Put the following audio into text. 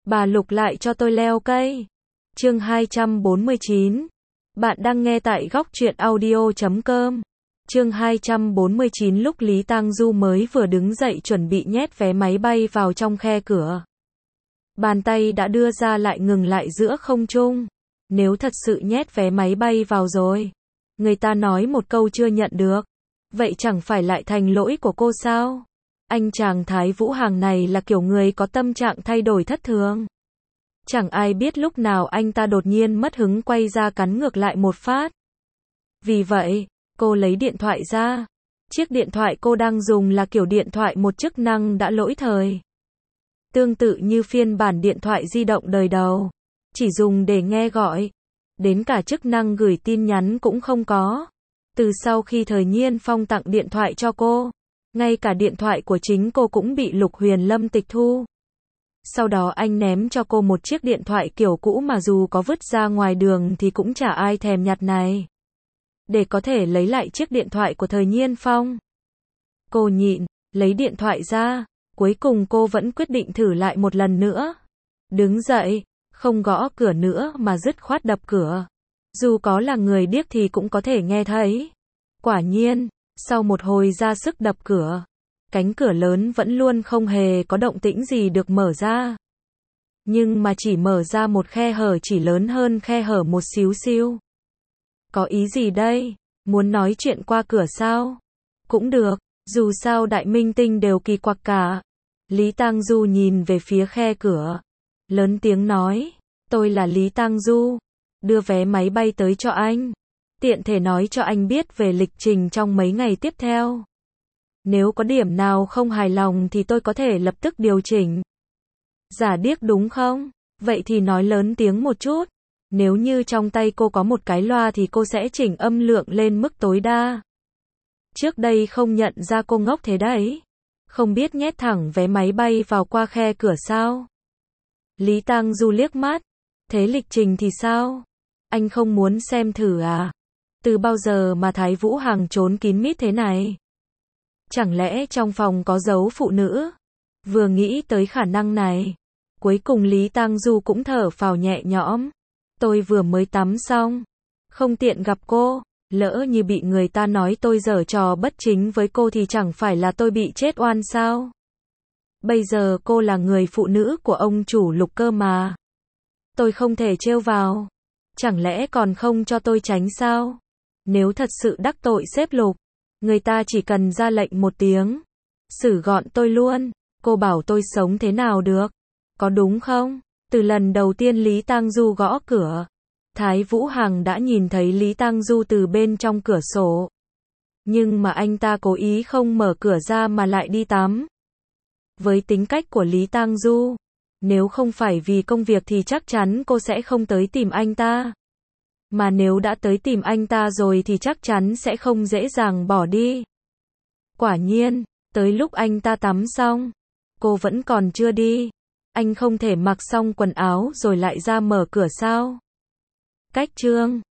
Bà Lục lại cho tôi leo cây. Chương 249. Bạn đang nghe tại góc truyện audio.com. Chương 249. Lúc Lý Tang Du mới vừa đứng dậy chuẩn bị nhét vé máy bay vào trong khe cửa, bàn tay đã đưa ra lại ngừng lại giữa không trung. Nếu thật sự nhét vé máy bay vào rồi, người ta nói một câu chưa nhận được, vậy chẳng phải lại thành lỗi của cô sao? Anh chàng Thái Vũ Hàng này là kiểu người có tâm trạng thay đổi thất thường. Chẳng ai biết lúc nào anh ta đột nhiên mất hứng quay ra cắn ngược lại một phát. Vì vậy, cô lấy điện thoại ra. Chiếc điện thoại cô đang dùng là kiểu điện thoại một chức năng đã lỗi thời. Tương tự như phiên bản điện thoại di động đời đầu, chỉ dùng để nghe gọi, đến cả chức năng gửi tin nhắn cũng không có. Từ sau khi Thời Nhiên Phong tặng điện thoại cho cô, ngay cả điện thoại của chính cô cũng bị Lục Huyền Lâm tịch thu. Sau đó anh ném cho cô một chiếc điện thoại kiểu cũ mà dù có vứt ra ngoài đường thì cũng chả ai thèm nhặt này, để có thể lấy lại chiếc điện thoại của Thời Nhiên Phong. Cô nhịn, lấy điện thoại ra, cuối cùng cô vẫn quyết định thử lại một lần nữa. Đứng dậy, không gõ cửa nữa mà dứt khoát đập cửa. Dù có là người điếc thì cũng có thể nghe thấy. Quả nhiên, sau một hồi ra sức đập cửa, cánh cửa lớn vẫn luôn không hề có động tĩnh gì được mở ra. Nhưng mà chỉ mở ra một khe hở chỉ lớn hơn khe hở một xíu xiu. Có ý gì đây? Muốn nói chuyện qua cửa sao? Cũng được, dù sao đại minh tinh đều kỳ quặc cả. Lý Tang Du nhìn về phía khe cửa, lớn tiếng nói, tôi là Lý Tang Du, đưa vé máy bay tới cho anh. Tiện thể nói cho anh biết về lịch trình trong mấy ngày tiếp theo. Nếu có điểm nào không hài lòng thì tôi có thể lập tức điều chỉnh. Giả điếc đúng không? Vậy thì nói lớn tiếng một chút. Nếu như trong tay cô có một cái loa thì cô sẽ chỉnh âm lượng lên mức tối đa. Trước đây không nhận ra cô ngốc thế đấy. Không biết nhét thẳng vé máy bay vào qua khe cửa sao? Lý Tang Du liếc mắt. Thế lịch trình thì sao? Anh không muốn xem thử à? Từ bao giờ mà Thái Vũ Hàng trốn kín mít thế này? Chẳng lẽ trong phòng có dấu phụ nữ? Vừa nghĩ tới khả năng này, cuối cùng Lý Tang Du cũng thở phào nhẹ nhõm. Tôi vừa mới tắm xong, không tiện gặp cô, lỡ như bị người ta nói tôi giở trò bất chính với cô thì chẳng phải là tôi bị chết oan sao? Bây giờ cô là người phụ nữ của ông chủ Lục cơ mà. Tôi không thể trêu vào. Chẳng lẽ còn không cho tôi tránh sao? Nếu thật sự đắc tội sếp Lục, người ta chỉ cần ra lệnh một tiếng, xử gọn tôi luôn. Cô bảo tôi sống thế nào được? Có đúng không? Từ lần đầu tiên Lý Tang Du gõ cửa, Thái Vũ Hằng đã nhìn thấy Lý Tang Du từ bên trong cửa sổ. Nhưng mà anh ta cố ý không mở cửa ra mà lại đi tắm. Với tính cách của Lý Tang Du, nếu không phải vì công việc thì chắc chắn cô sẽ không tới tìm anh ta. Mà nếu đã tới tìm anh ta rồi thì chắc chắn sẽ không dễ dàng bỏ đi. Quả nhiên, tới lúc anh ta tắm xong, cô vẫn còn chưa đi. Anh không thể mặc xong quần áo rồi lại ra mở cửa sao? Cách chương